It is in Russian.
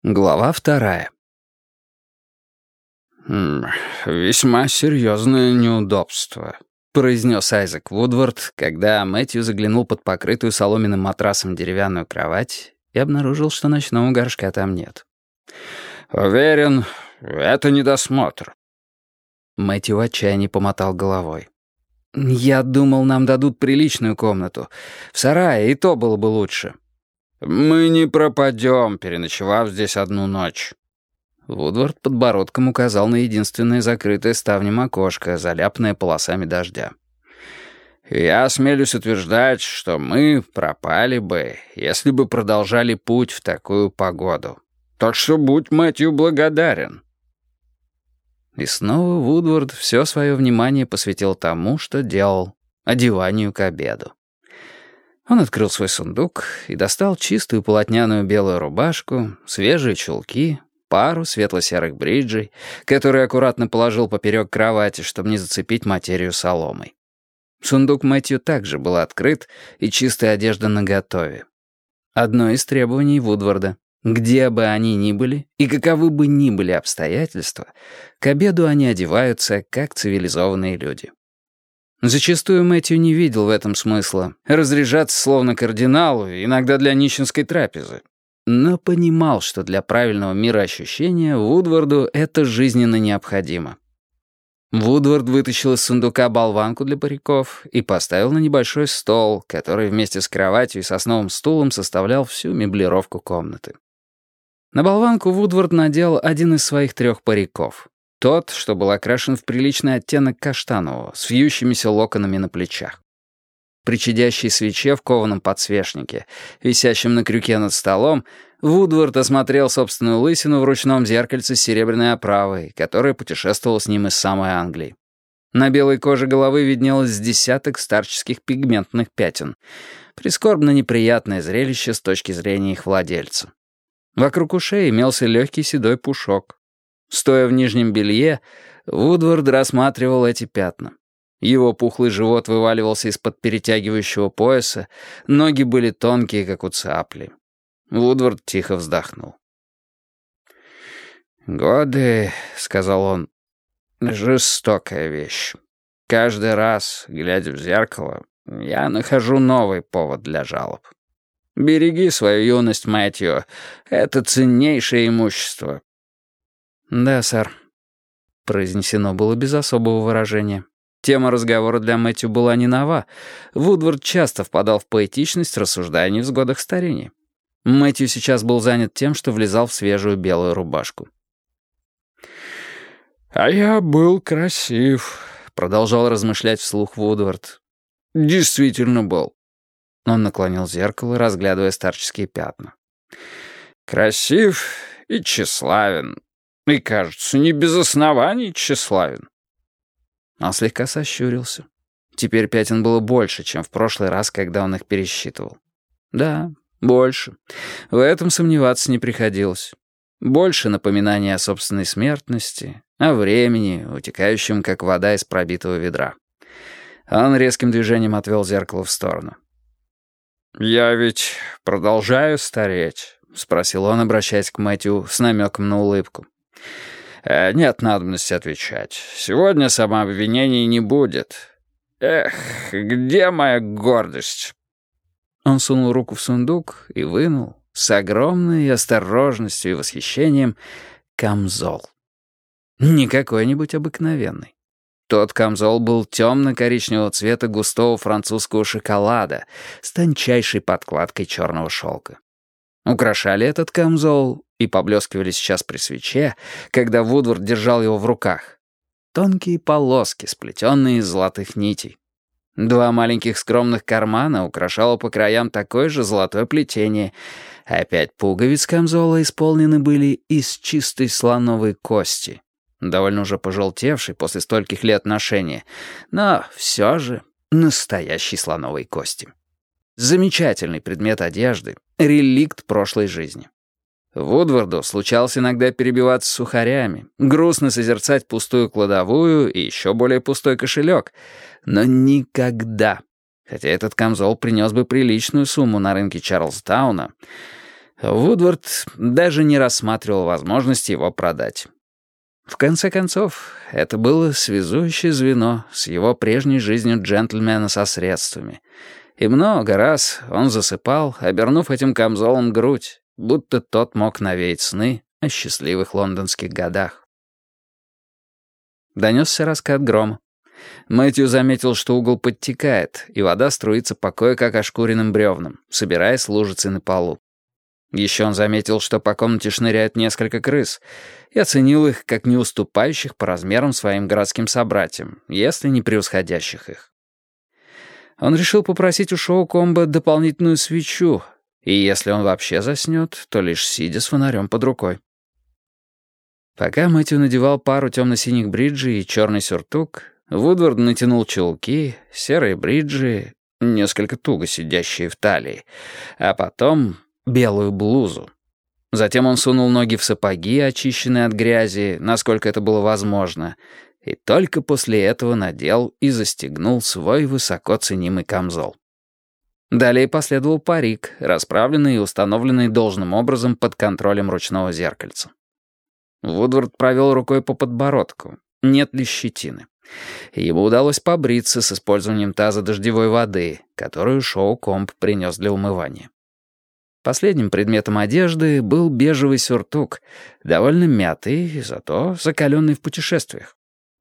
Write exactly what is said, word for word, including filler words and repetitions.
Глава вторая. «М, «Весьма серьезное неудобство», — произнес Айзек Вудвард, когда Мэтью заглянул под покрытую соломенным матрасом деревянную кровать и обнаружил, что ночного горшка там нет. «Уверен, это недосмотр». Мэтью в отчаянии помотал головой. «Я думал, нам дадут приличную комнату. В сарае и то было бы лучше». «Мы не пропадем, переночевав здесь одну ночь». Вудвард подбородком указал на единственное закрытое ставнем окошко, заляпанное полосами дождя. «Я осмелюсь утверждать, что мы пропали бы, если бы продолжали путь в такую погоду. Так что будь Мэтью благодарен». И снова Вудвард все свое внимание посвятил тому, что делал, одеванию к обеду. Он открыл свой сундук и достал чистую полотняную белую рубашку, свежие чулки, пару светло-серых бриджей, которые аккуратно положил поперек кровати, чтобы не зацепить материю соломой. Сундук Мэтью также был открыт, и чистая одежда наготове. Одно из требований Вудварда: где бы они ни были и каковы бы ни были обстоятельства, к обеду они одеваются, как цивилизованные люди. Зачастую Мэтью не видел в этом смысла. Разряжаться словно кардиналу, иногда для нищенской трапезы. Но понимал, что для правильного мироощущения Вудварду это жизненно необходимо. Вудвард вытащил из сундука болванку для париков и поставил на небольшой стол, который вместе с кроватью и сосновым стулом составлял всю меблировку комнаты. На болванку Вудвард надел один из своих трех париков. Тот, что был окрашен в приличный оттенок каштанового, с вьющимися локонами на плечах. При чадящей свече в кованом подсвечнике, висящем на крюке над столом, Вудвард осмотрел собственную лысину в ручном зеркальце с серебряной оправой, которая путешествовала с ним из самой Англии. На белой коже головы виднелось с десяток старческих пигментных пятен. Прискорбно неприятное зрелище с точки зрения их владельца. Вокруг ушей имелся легкий седой пушок. Стоя в нижнем белье, Вудвард рассматривал эти пятна. Его пухлый живот вываливался из-под перетягивающего пояса, ноги были тонкие, как у цапли. Вудвард тихо вздохнул. «Годы, — сказал он, — жестокая вещь. Каждый раз, глядя в зеркало, я нахожу новый повод для жалоб. Береги свою юность, Мэтью, это ценнейшее имущество». «Да, сэр», — произнесено было без особого выражения. Тема разговора для Мэтью была не нова. Вудвард часто впадал в поэтичность, рассуждая о невзгодах старения. Мэтью сейчас был занят тем, что влезал в свежую белую рубашку. «А я был красив», — продолжал размышлять вслух Вудвард. «Действительно был». Он наклонил зеркало, разглядывая старческие пятна. «Красив и тщеславен. И, кажется, не без оснований тщеславен». Он слегка сощурился. Теперь пятен было больше, чем в прошлый раз, когда он их пересчитывал. Да, больше. В этом сомневаться не приходилось. Больше напоминаний о собственной смертности, о времени, утекающем, как вода из пробитого ведра. Он резким движением отвел зеркало в сторону. «Я ведь продолжаю стареть?» — спросил он, обращаясь к Мэтью с намеком на улыбку. Э, «Нет надобности отвечать. Сегодня самообвинений не будет. Эх, где моя гордость?» Он сунул руку в сундук и вынул с огромной осторожностью и восхищением камзол. Не какой-нибудь обыкновенный. Тот камзол был темно-коричневого цвета густого французского шоколада с тончайшей подкладкой черного шелка. Украшали этот камзол и поблескивали сейчас при свече, когда Вудвард держал его в руках. Тонкие полоски, сплетенные из золотых нитей. Два маленьких скромных кармана украшало по краям такое же золотое плетение, а пять пуговиц камзола исполнены были из чистой слоновой кости, довольно уже пожелтевшей после стольких лет ношения, но все же настоящей слоновой кости. Замечательный предмет одежды, реликт прошлой жизни. Вудварду случалось иногда перебиваться сухарями, грустно созерцать пустую кладовую и еще более пустой кошелек, но никогда, хотя этот камзол принес бы приличную сумму на рынке Чарльстауна, Вудвард даже не рассматривал возможности его продать. В конце концов, это было связующее звено с его прежней жизнью джентльмена со средствами. И много раз он засыпал, обернув этим камзолом грудь, будто тот мог навеять сны о счастливых лондонских годах. Донесся раскат грома. Мэтью заметил, что угол подтекает, и вода струится по кое-как ошкуренным бревнам, собираясь лужицей на полу. Еще он заметил, что по комнате шныряют несколько крыс, и оценил их как не уступающих по размерам своим городским собратьям, если не превосходящих их. Он решил попросить у Шоукомба дополнительную свечу, и если он вообще заснет, то лишь сидя с фонарем под рукой. Пока Мэтью надевал пару темно-синих бриджей и черный сюртук, Вудвард натянул чулки, серые бриджи, несколько туго сидящие в талии, а потом белую блузу. Затем он сунул ноги в сапоги, очищенные от грязи, насколько это было возможно, и только после этого надел и застегнул свой высоко ценимый камзол. Далее последовал парик, расправленный и установленный должным образом под контролем ручного зеркальца. Вудвард провел рукой по подбородку, нет ли щетины. Ему удалось побриться с использованием таза дождевой воды, которую Шоукомб принес для умывания. Последним предметом одежды был бежевый сюртук, довольно мятый, зато закаленный в путешествиях.